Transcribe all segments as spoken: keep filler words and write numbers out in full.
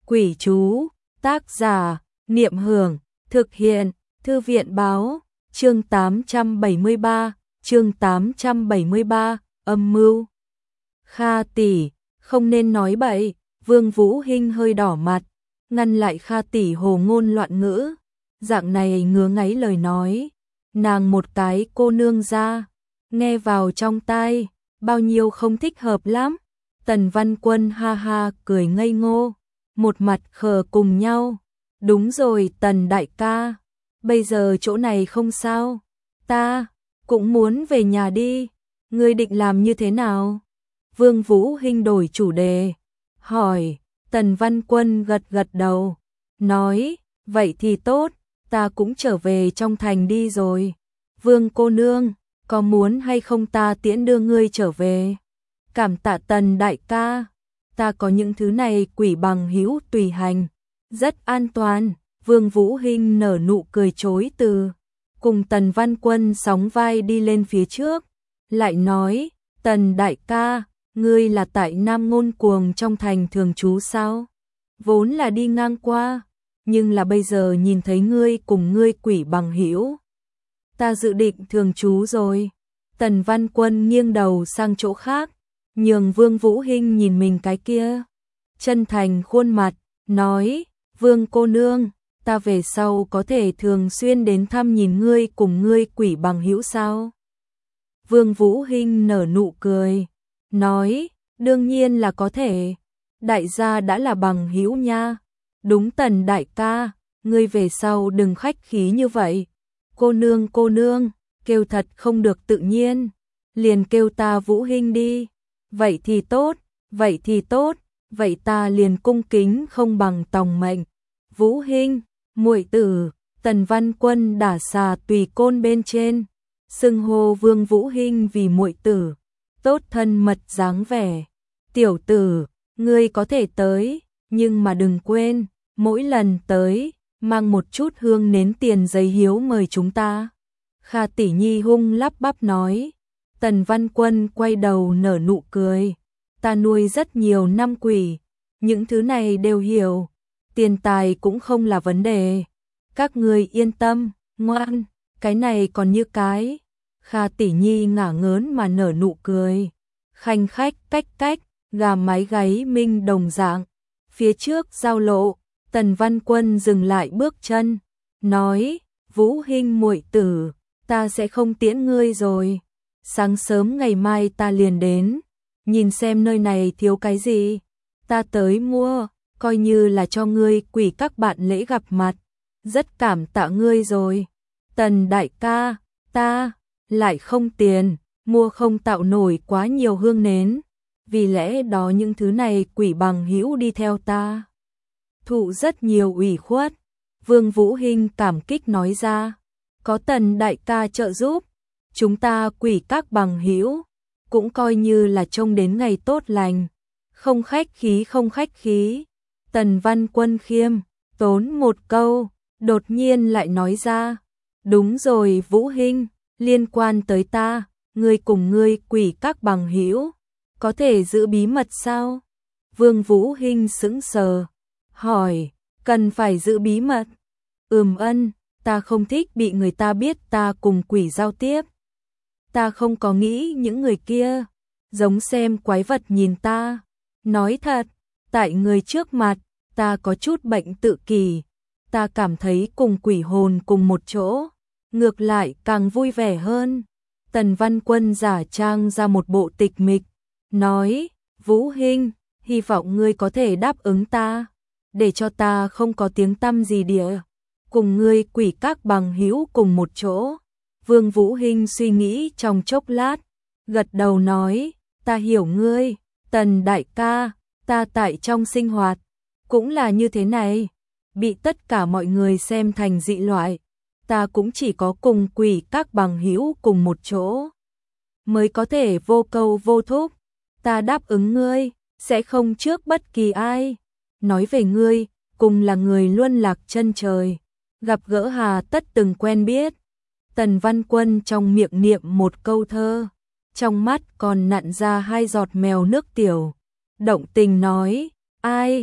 Quỷ chú, tác giả, Niệm Hưởng, thực hiện, Thư viện báo, chương tám trăm bảy mươi ba, chương tám trăm bảy mươi ba, âm mưu. Kha tỷ, không nên nói bậy, Vương Vũ Hinh hơi đỏ mặt, ngăn lại Kha tỷ hồ ngôn loạn ngữ, dạng này ngứa ngáy lời nói, nàng một cái cô nương ra, nghe vào trong tai, bao nhiêu không thích hợp lắm. Tần Văn Quân ha ha cười ngây ngô, một mặt khờ cùng nhau. Đúng rồi Tần đại ca, bây giờ chỗ này không sao, ta cũng muốn về nhà đi, ngươi định làm như thế nào? Vương Vũ Hinh đổi chủ đề, hỏi. Tần Văn Quân gật gật đầu, nói, vậy thì tốt, ta cũng trở về trong thành đi rồi. Vương cô nương, có muốn hay không ta tiễn đưa ngươi trở về? Cảm tạ Tần đại ca, ta có những thứ này quỷ bằng hữu tùy hành, rất an toàn. Vương Vũ Hinh nở nụ cười chối từ, cùng Tần Văn Quân sóng vai đi lên phía trước, lại nói, Tần đại ca, ngươi là tại Nam Ngôn Cuồng trong thành thường trú sao? Vốn là đi ngang qua, nhưng là bây giờ nhìn thấy ngươi cùng ngươi quỷ bằng hữu, ta dự định thường trú rồi. Tần Văn Quân nghiêng đầu sang chỗ khác, nhường Vương Vũ Hinh nhìn mình cái kia, chân thành khuôn mặt, nói, Vương cô nương, ta về sau có thể thường xuyên đến thăm nhìn ngươi cùng ngươi quỷ bằng hữu sao? Vương Vũ Hinh nở nụ cười, nói, đương nhiên là có thể, đại gia đã là bằng hữu nha. Đúng Tần đại ca, ngươi về sau đừng khách khí như vậy, cô nương cô nương, kêu thật không được tự nhiên, liền kêu ta Vũ Hinh đi. Vậy thì tốt, vậy thì tốt, vậy ta liền cung kính không bằng tòng mệnh. Vũ Hinh, muội tử. Tần Văn Quân đả xà tùy côn bên trên, xưng hô Vương Vũ Hinh vì muội tử, tốt thân mật dáng vẻ. Tiểu tử, ngươi có thể tới, nhưng mà đừng quên, mỗi lần tới, mang một chút hương nến tiền giấy hiếu mời chúng ta. Kha tỷ nhi hung lắp bắp nói. Tần Văn Quân quay đầu nở nụ cười, ta nuôi rất nhiều năm quỷ, những thứ này đều hiểu, tiền tài cũng không là vấn đề. Các ngươi yên tâm, ngoan, cái này còn như cái. Kha tỷ nhi ngả ngớn mà nở nụ cười, khanh khách cách cách, gà mái gáy minh đồng dạng. Phía trước giao lộ, Tần Văn Quân dừng lại bước chân, nói, Vũ Hinh muội tử, ta sẽ không tiễn ngươi rồi. Sáng sớm ngày mai ta liền đến, nhìn xem nơi này thiếu cái gì, ta tới mua, coi như là cho ngươi quỷ các bạn lễ gặp mặt, rất cảm tạ ngươi rồi. Tần đại ca, ta lại không tiền, mua không tạo nổi quá nhiều hương nến, vì lẽ đó những thứ này quỷ bằng hữu đi theo ta, thụ rất nhiều ủy khuất. Vương Vũ Hinh cảm kích nói ra, có Tần đại ca trợ giúp, chúng ta quỷ các bằng hữu cũng coi như là trông đến ngày tốt lành, không khách khí không khách khí. Tần Văn Quân khiêm tốn một câu, đột nhiên lại nói ra, đúng rồi Vũ Hinh, liên quan tới ta, ngươi cùng ngươi quỷ các bằng hữu có thể giữ bí mật sao? Vương Vũ Hinh sững sờ, hỏi, cần phải giữ bí mật? Ừm ân, ta không thích bị người ta biết ta cùng quỷ giao tiếp. Ta không có nghĩ những người kia giống xem quái vật nhìn ta. Nói thật, tại người trước mặt, ta có chút bệnh tự kỷ. Ta cảm thấy cùng quỷ hồn cùng một chỗ, ngược lại càng vui vẻ hơn. Tần Văn Quân giả trang ra một bộ tịch mịch, nói, Vũ Hinh, hy vọng ngươi có thể đáp ứng ta, để cho ta không có tiếng tăm gì địa, cùng ngươi quỷ các bằng hữu cùng một chỗ. Vương Vũ Hinh suy nghĩ trong chốc lát, gật đầu nói, ta hiểu ngươi, Tần đại ca, ta tại trong sinh hoạt, cũng là như thế này, bị tất cả mọi người xem thành dị loại, ta cũng chỉ có cùng quỷ các bằng hữu cùng một chỗ, mới có thể vô câu vô thúc, ta đáp ứng ngươi, sẽ không trước bất kỳ ai. Nói về ngươi, cùng là người luân lạc chân trời, gặp gỡ hà tất từng quen biết. Tần Văn Quân trong miệng niệm một câu thơ, trong mắt còn nặn ra hai giọt mèo nước tiểu, động tình nói, ai,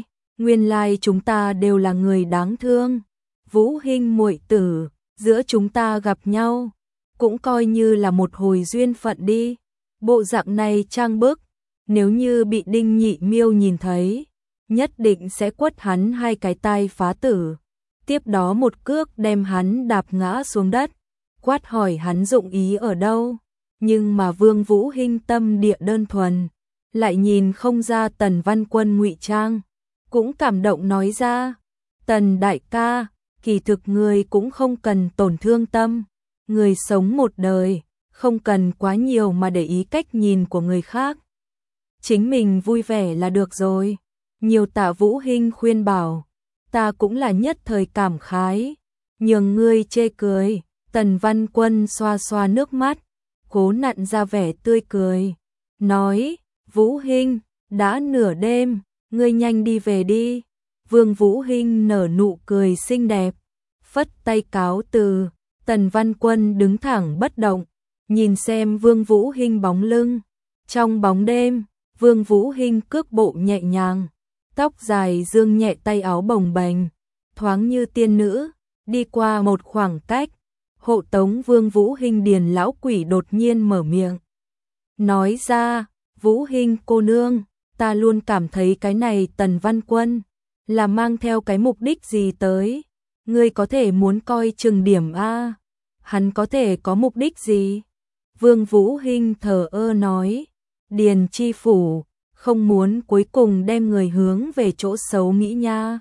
nguyên lai chúng ta đều là người đáng thương. Vũ Hinh muội tử, giữa chúng ta gặp nhau, cũng coi như là một hồi duyên phận đi. Bộ dạng này trang bức, nếu như bị Đinh Nhị Miêu nhìn thấy, nhất định sẽ quất hắn hai cái tai phá tử. Tiếp đó một cước đem hắn đạp ngã xuống đất, quát hỏi hắn dụng ý ở đâu. Nhưng mà Vương Vũ Hinh tâm địa đơn thuần, lại nhìn không ra Tần Văn Quân ngụy trang, cũng cảm động nói ra, Tần đại ca, kỳ thực người cũng không cần tổn thương tâm, người sống một đời, không cần quá nhiều mà để ý cách nhìn của người khác. Chính mình vui vẻ là được rồi. Nhiều Tạ Vũ Hinh khuyên bảo, ta cũng là nhất thời cảm khái, nhường ngươi chê cười. Tần Văn Quân xoa xoa nước mắt, cố nặn ra vẻ tươi cười, nói, Vũ Hinh, đã nửa đêm, ngươi nhanh đi về đi. Vương Vũ Hinh nở nụ cười xinh đẹp, phất tay cáo từ. Tần Văn Quân đứng thẳng bất động, nhìn xem Vương Vũ Hinh bóng lưng. Trong bóng đêm, Vương Vũ Hinh cước bộ nhẹ nhàng, tóc dài dương nhẹ, tay áo bồng bềnh, thoáng như tiên nữ, đi qua một khoảng cách. Hộ tống Vương Vũ Hinh Điền lão quỷ đột nhiên mở miệng, nói ra, Vũ Hinh cô nương, ta luôn cảm thấy cái này Tần Văn Quân là mang theo cái mục đích gì tới, ngươi có thể muốn coi chừng điểm a. Hắn có thể có mục đích gì? Vương Vũ Hinh thờ ơ nói, Điền chi phủ, không muốn cuối cùng đem người hướng về chỗ xấu nghĩ nha.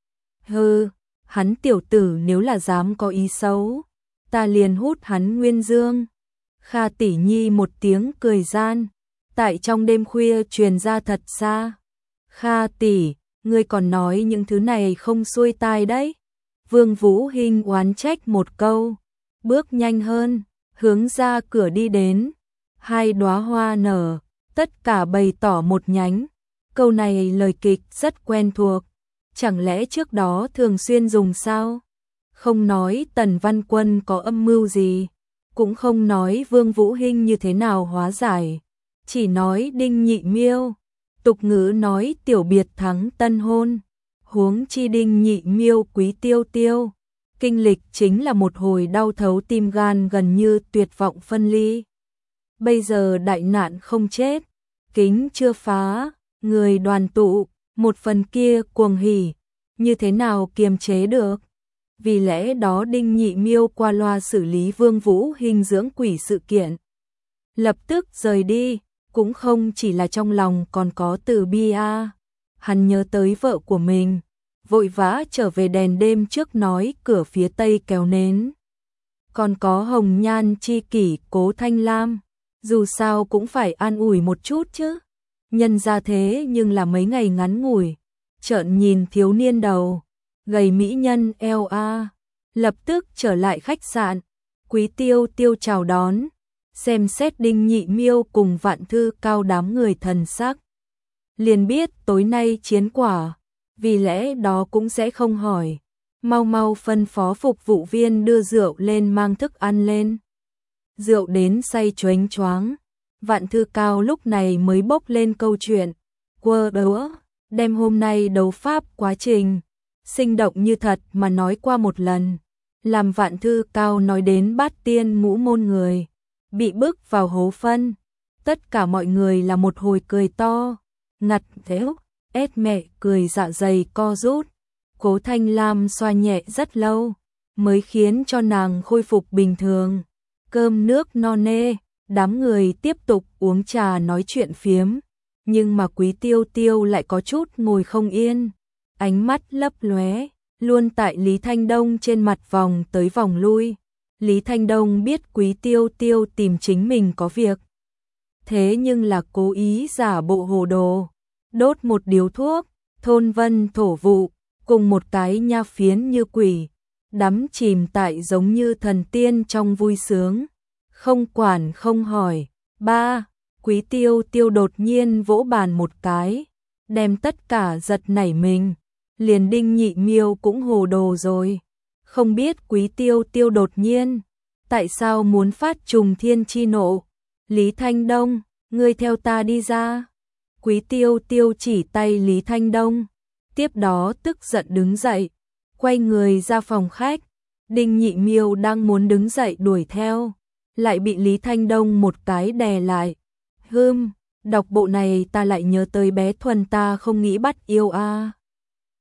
Hừ, hắn tiểu tử nếu là dám có ý xấu, ta liền hút hắn nguyên dương. Kha tỷ nhi một tiếng cười gian, tại trong đêm khuya truyền ra thật xa. Kha tỷ, ngươi còn nói những thứ này không xuôi tai đấy. Vương Vũ Hinh oán trách một câu, bước nhanh hơn, hướng ra cửa đi đến. Hai đóa hoa nở, tất cả bày tỏ một nhánh. Câu này lời kịch rất quen thuộc, chẳng lẽ trước đó thường xuyên dùng sao? Không nói Tần Văn Quân có âm mưu gì, cũng không nói Vương Vũ Hinh như thế nào hóa giải, chỉ nói Đinh Nhị Miêu. Tục ngữ nói tiểu biệt thắng tân hôn, huống chi Đinh Nhị Miêu quý tiêu tiêu. Kinh lịch chính là một hồi đau thấu tim gan, gần như tuyệt vọng phân ly. Bây giờ đại nạn không chết, kính chưa phá, người đoàn tụ, một phần kia cuồng hỉ, như thế nào kiềm chế được? Vì lẽ đó Đinh Nhị Miêu qua loa xử lý Vương Vũ Hinh dưỡng quỷ sự kiện, lập tức rời đi, cũng không chỉ là trong lòng còn có từ bi a. Hắn nhớ tới vợ của mình, vội vã trở về đèn đêm trước nói cửa phía tây kéo nến. Còn có hồng nhan chi kỷ Cố Thanh Lam, dù sao cũng phải an ủi một chút chứ. Nhân ra thế nhưng là mấy ngày ngắn ngủi, trợn nhìn thiếu niên đầu gầy mỹ nhân eo a, lập tức trở lại khách sạn. Quý Tiêu Tiêu chào đón, xem xét Đinh Nhị Miêu cùng Vạn Thư Cao đám người thần sắc, liền biết tối nay chiến quả, vì lẽ đó cũng sẽ không hỏi, mau mau phân phó phục vụ viên đưa rượu lên, mang thức ăn lên. Rượu đến say choáng choáng, Vạn Thư Cao lúc này mới bốc lên câu chuyện, quơ đũa, đem hôm nay đấu pháp quá trình sinh động như thật mà nói qua một lần, làm Vạn Thư Cao nói đến bát tiên ngũ môn người bị bức vào hố phân. Tất cả mọi người là một hồi cười to, ngặt thếu, ét mẹ cười dạ dày co rút. Cố Thanh Lam xoa nhẹ rất lâu, mới khiến cho nàng khôi phục bình thường. Cơm nước no nê, đám người tiếp tục uống trà nói chuyện phiếm, nhưng mà Quý Tiêu Tiêu lại có chút ngồi không yên, ánh mắt lấp lóe, luôn tại Lý Thanh Đông trên mặt vòng tới vòng lui. Lý Thanh Đông biết Quý Tiêu Tiêu tìm chính mình có việc, thế nhưng là cố ý giả bộ hồ đồ, đốt một điếu thuốc, thôn vân thổ vụ, cùng một cái nha phiến như quỷ, đắm chìm tại giống như thần tiên trong vui sướng, không quản không hỏi. Ba, Quý Tiêu Tiêu đột nhiên vỗ bàn một cái, đem tất cả giật nảy mình, liền Đinh Nhị Miêu cũng hồ đồ rồi. Không biết Quý Tiêu Tiêu đột nhiên tại sao muốn phát trùng thiên chi nộ. Lý Thanh Đông, ngươi theo ta đi ra. Quý Tiêu Tiêu chỉ tay Lý Thanh Đông, tiếp đó tức giận đứng dậy, quay người ra phòng khách. Đinh Nhị Miêu đang muốn đứng dậy đuổi theo, lại bị Lý Thanh Đông một cái đè lại. Hừm, đọc bộ này ta lại nhớ tới bé Thuần ta không nghĩ bắt yêu a. À.